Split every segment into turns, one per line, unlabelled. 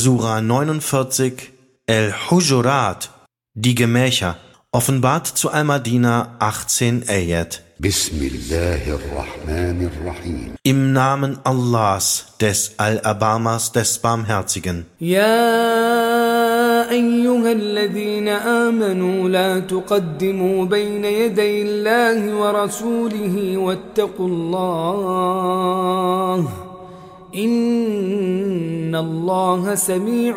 Sura 49, Al-Hujurat, die Gemächer, offenbart zu Al-Madina 18 Ayat.
Bismillahirrahmanirrahim.
Im Namen Allahs, des Al-Abamas, des Barmherzigen.
يا أيها الذين آمنوا لا تقدموا بين يدي الله ورسوله واتقوا الله إن الله سميع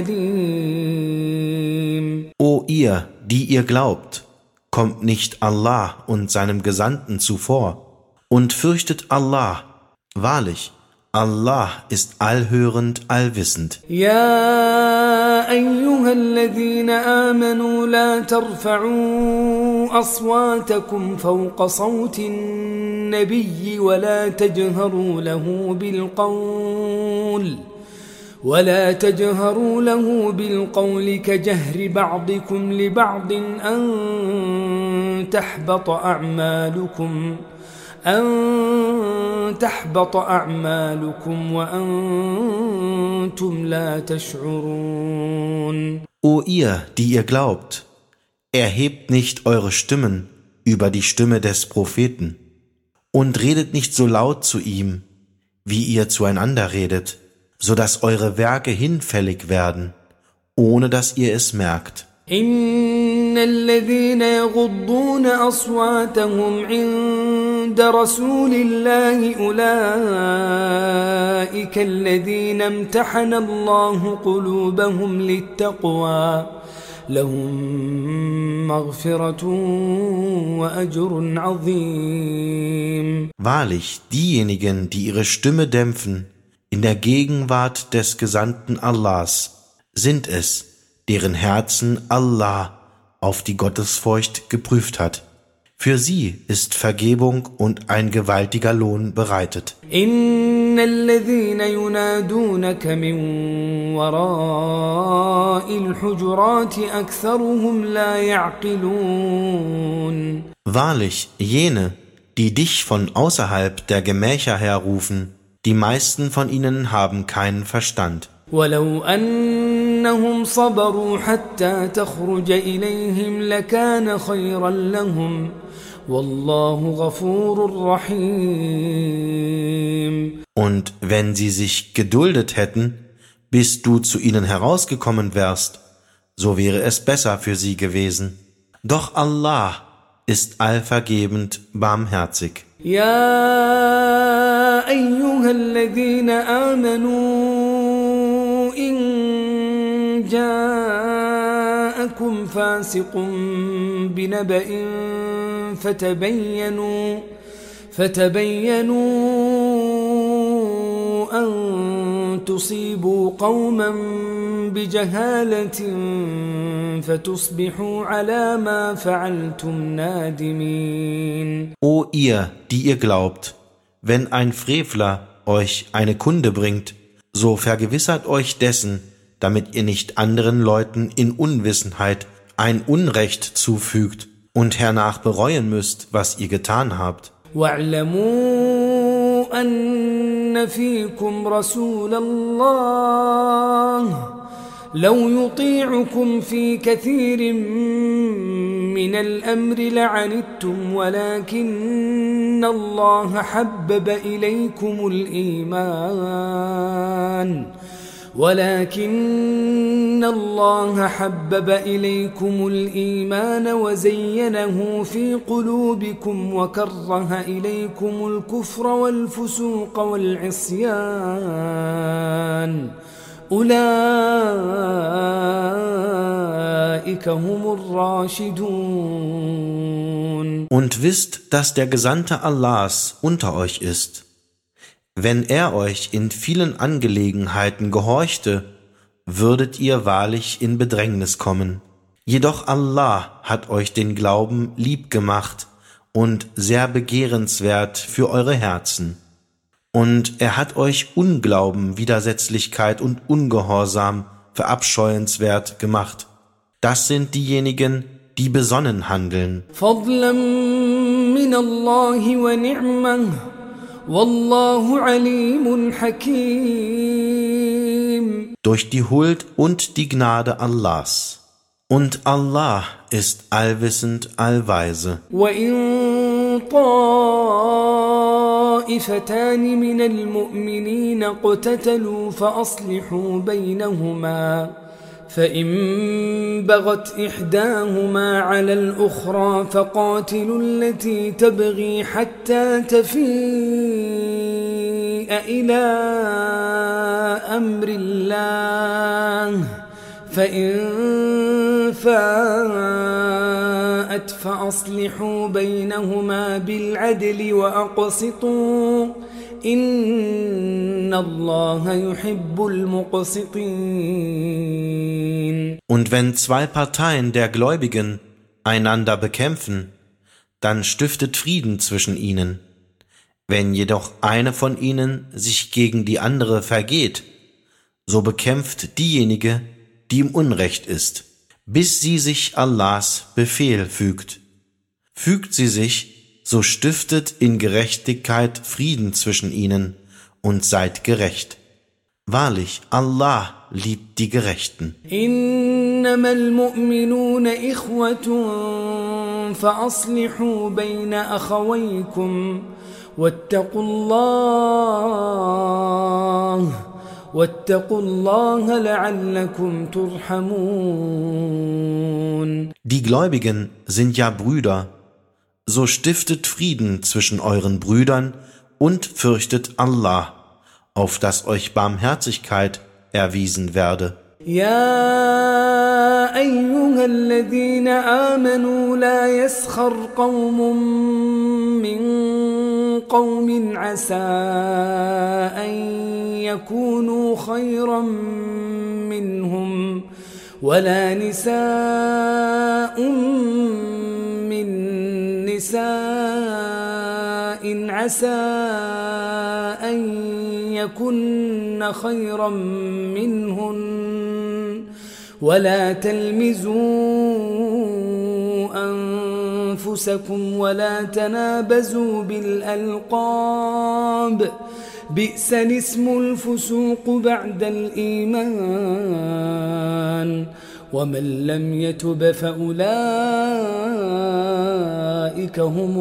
عليم.
O ihr, die ihr glaubt, kommt nicht Allah und seinem Gesandten zuvor und fürchtet Allah. Wahrlich, Allah ist allhörend, allwissend.
يا أيها الذين آمنوا لا ترفعوا أصواتكم فوق صوت النبي ولا تجهروا له بالقول كجهر بعضكم لبعض أن تحبط أعمالكم وأنتم لا تشعرون.
O ihr, die ihr glaubt, erhebt nicht eure Stimmen über die Stimme des Propheten und redet nicht so laut zu ihm, wie ihr zueinander redet, so dass eure Werke hinfällig werden, ohne dass ihr es merkt.
إن الذين يغضون أصواتهم عند رسول الله أولئك الذين امتحن الله قلوبهم للتقوى لهم مغفرة وأجر عظيم.
Wahrlich, diejenigen, die ihre Stimme dämpfen, in der Gegenwart des Gesandten Allahs, sind es, deren Herzen Allah auf die Gottesfurcht geprüft hat. Für sie ist Vergebung und ein gewaltiger Lohn bereitet.
إن الذين ينادونك من وراء الحجرات أكثرهم لا يعقلون.
Wahrlich, jene, die dich von außerhalb der Gemächer her rufen, die meisten von ihnen haben keinen Verstand.
ولو أنهم صبروا حتى تخرج إليهم لكان خيرا لهم والله غفور رحيم.
Und wenn sie sich geduldet hätten, bis du zu ihnen herausgekommen wärst, so wäre es besser für sie gewesen. Doch Allah ist allvergebend, barmherzig.
يا أيها الذين آمنوا إن جاءكم فاسق بنبأ فتبينوا أن تصيبوا قوما بجهالة فتصبحوا على ما فعلتم نادمين.
O ihr, die ihr glaubt, wenn ein Frevler euch eine Kunde bringt, so vergewissert euch dessen, damit ihr nicht anderen Leuten in Unwissenheit ein Unrecht zufügt und hernach bereuen müsst, was ihr getan habt.
واعلموا أن فيكم رسول الله لو يطيعكم في كثير من الأمر لعنتم ولكن الله حبب إليكم الإيمان وزينه في قلوبكم وكره إليكم الكفر والفسوق والعصيان أولئك هم الراشدون.
Und wisst, dass der Gesandte Allahs unter euch ist. Wenn er euch in vielen Angelegenheiten gehorchte, würdet ihr wahrlich in Bedrängnis kommen. Jedoch Allah hat euch den Glauben lieb gemacht und sehr begehrenswert für eure Herzen. Und er hat euch Unglauben, Widersetzlichkeit und Ungehorsam verabscheuenswert gemacht. Das sind diejenigen, die besonnen handeln.
فضلا من الله ونعمه والله عليم حكيم.
durch die Huld und die Gnade Allahs. Und Allah ist allwissend, allweise.
وإن طائفتان من المؤمنين اقتتلوا فأصلحوا بينهما فإن بغت إحداهما على الأخرى فقاتلوا التي تبغي حتى تفيء إلى أمر الله فإن فاءت فأصلحوا بينهما بالعدل وأقسطوا إن الله يحب المقسطين.
Und wenn zwei Parteien der Gläubigen einander bekämpfen, dann stiftet Frieden zwischen ihnen. Wenn jedoch eine von ihnen sich gegen die andere vergeht, so bekämpft diejenige, die im Unrecht ist, bis sie sich Allahs Befehl fügt. Fügt sie sich, so stiftet in Gerechtigkeit Frieden zwischen ihnen und seid gerecht. Wahrlich, Allah liebt die Gerechten.
إنما المؤمنون إخوة فأصلحوا بين أخويكم واتقوا الله لعلكم ترحمون.
Die Gläubigen sind ja Brüder, so stiftet Frieden zwischen euren Brüdern und fürchtet Allah, auf dass euch Barmherzigkeit erwiesen werde.
يا أيها الذين آمنوا لا يسخر قوم من قوم عسى أن يكونوا خيرا منهم ولا نساء من نساء عسى أن يكن خيرا منهن ولا تلمزوا أنفسكم ولا تنابزوا بالألقاب بئس الاسم الفسوق بعد الإيمان ومن لم يتب فأولئك هم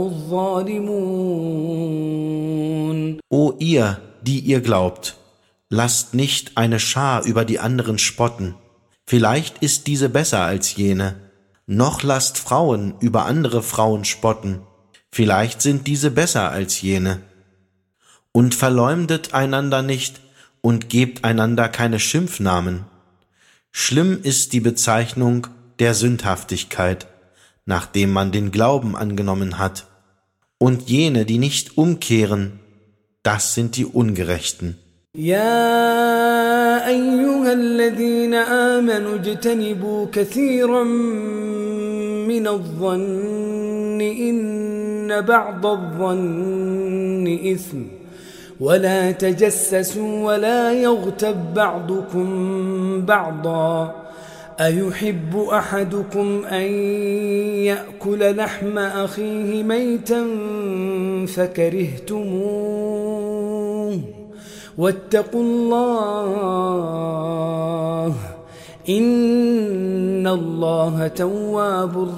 الظالمون.
O ihr, die ihr glaubt, lasst nicht eine Schar über die anderen spotten. Vielleicht ist diese besser als jene. Noch lasst Frauen über andere Frauen spotten. Vielleicht sind diese besser als jene. Und verleumdet einander nicht und gebt einander keine Schimpfnamen. Schlimm ist die Bezeichnung der Sündhaftigkeit, nachdem man den Glauben angenommen hat. Und jene, die nicht umkehren, das sind die Ungerechten.
يا أيها الذين آمنوا اجتنبوا كثيرا من الظن إن بعض الظن إثم ولا تجسسوا ولا يغتب بعضكم بعضا أيحب أحدكم أن يأكل لحم أخيه ميتا فكرهتموه واتقوا الله إن الله تواب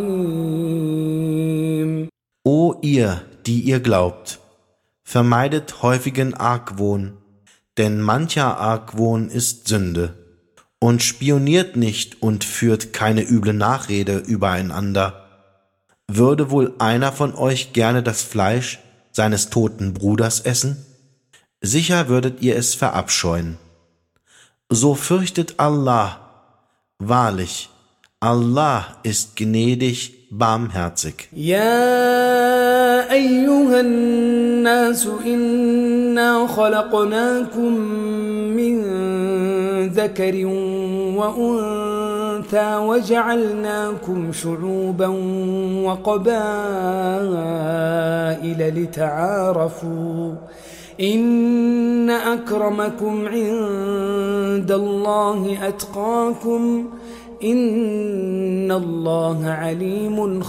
رحيم.
O ihr, die ihr glaubt, vermeidet häufigen Argwohn, denn mancher Argwohn ist Sünde. Und spioniert nicht und führt keine üble Nachrede übereinander. Würde wohl einer von euch gerne das Fleisch seines toten Bruders essen? Sicher würdet ihr es verabscheuen. So fürchtet Allah. Wahrlich, Allah ist gnädig, barmherzig.
يا أيها الناس إنا خلقناكم من ذكر وأنثى وجعلناكم شعوبا وقبائل لتعارفوا إن أكرمكم عند الله أتقاكم إن الله عليم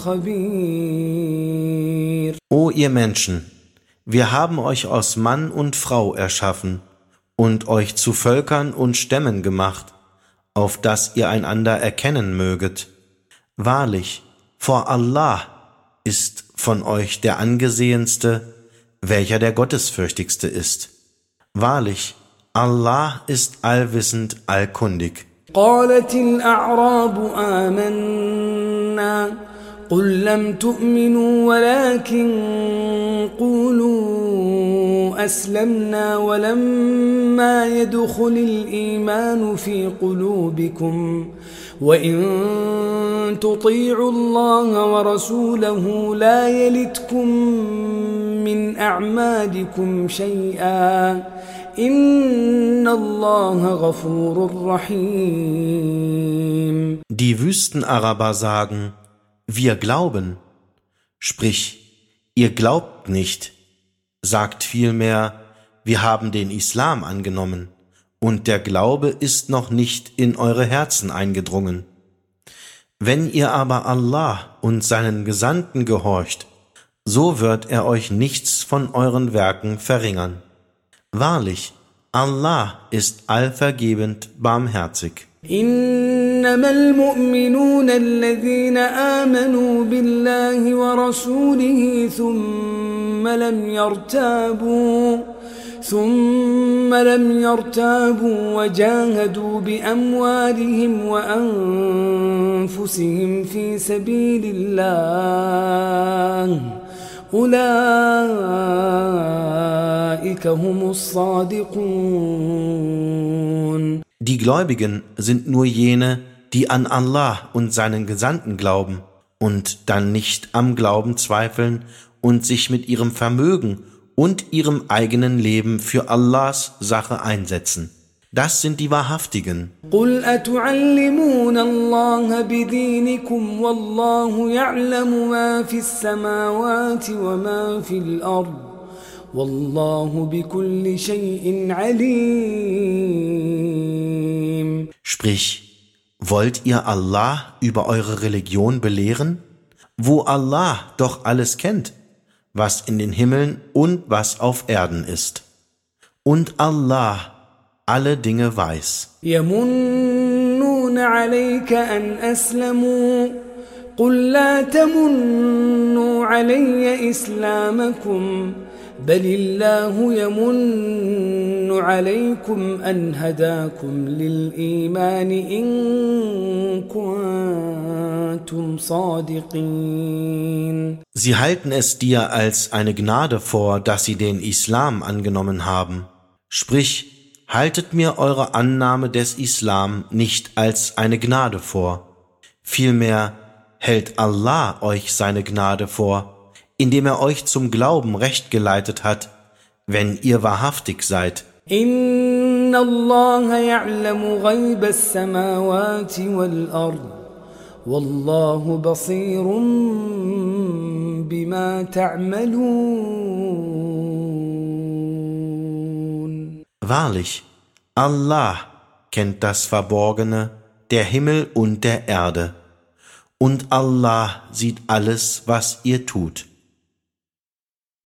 خبير.
O ihr Menschen, wir haben euch aus Mann und Frau erschaffen und euch zu Völkern und Stämmen gemacht, auf dass ihr einander erkennen möget. Wahrlich, vor Allah ist von euch der Angesehenste, welcher der Gottesfürchtigste ist. Wahrlich, Allah ist allwissend, allkundig.
قالت الأعراب آمنا قل لم تؤمنوا ولكن قولوا أسلمنا ولما يدخل الإيمان في قلوبكم وإن تطيعوا الله ورسوله لا يلتكم من أعمالكم شيئا إن الله غفور رحيم.
Die Wüstenaraber sagen, wir glauben. Sprich, ihr glaubt nicht. Sagt vielmehr, wir haben den Islam angenommen, und der Glaube ist noch nicht in eure Herzen eingedrungen. Wenn ihr aber Allah und seinen Gesandten gehorcht, so wird er euch nichts von euren Werken verringern. Wahrlich, Allah ist allvergebend barmherzig.
إنما المؤمنون الذين آمنوا بالله ورسوله ثم لم يرتابوا وجاهدوا بأموالهم وأنفسهم في سبيل الله أولئك هم الصادقون.
Die Gläubigen sind nur jene, die an Allah und seinen Gesandten glauben und dann nicht am Glauben zweifeln und sich mit ihrem Vermögen und ihrem eigenen Leben für Allahs Sache einsetzen. Das sind die Wahrhaftigen.
قل أتعلمون الله بدينكم والله يعلم ما في السماوات وما في الأرض والله بكل شيء عليم.
Sprich, wollt ihr Allah über eure Religion belehren, wo Allah doch alles kennt, was in den Himmeln und was auf Erden ist. Und Allah alle Dinge weiß.
يمنون عليك أن أسلموا قل لا تمنوا علي إسلامكم بل الله يمن عليكم أن هداكم للإيمان إن كنتم صادقين.
Sie halten es dir als eine Gnade vor, dass sie den Islam angenommen haben. Sprich, haltet mir eure Annahme des Islam nicht als eine Gnade vor. Vielmehr hält Allah euch seine Gnade vor, indem er euch zum Glauben recht geleitet hat, wenn ihr wahrhaftig seid.
إن الله يعلم غيب السماوات والأرض والله بصير بما تعملون.
Wahrlich, Allah kennt das Verborgene der Himmel und der Erde, und Allah sieht alles, was ihr tut.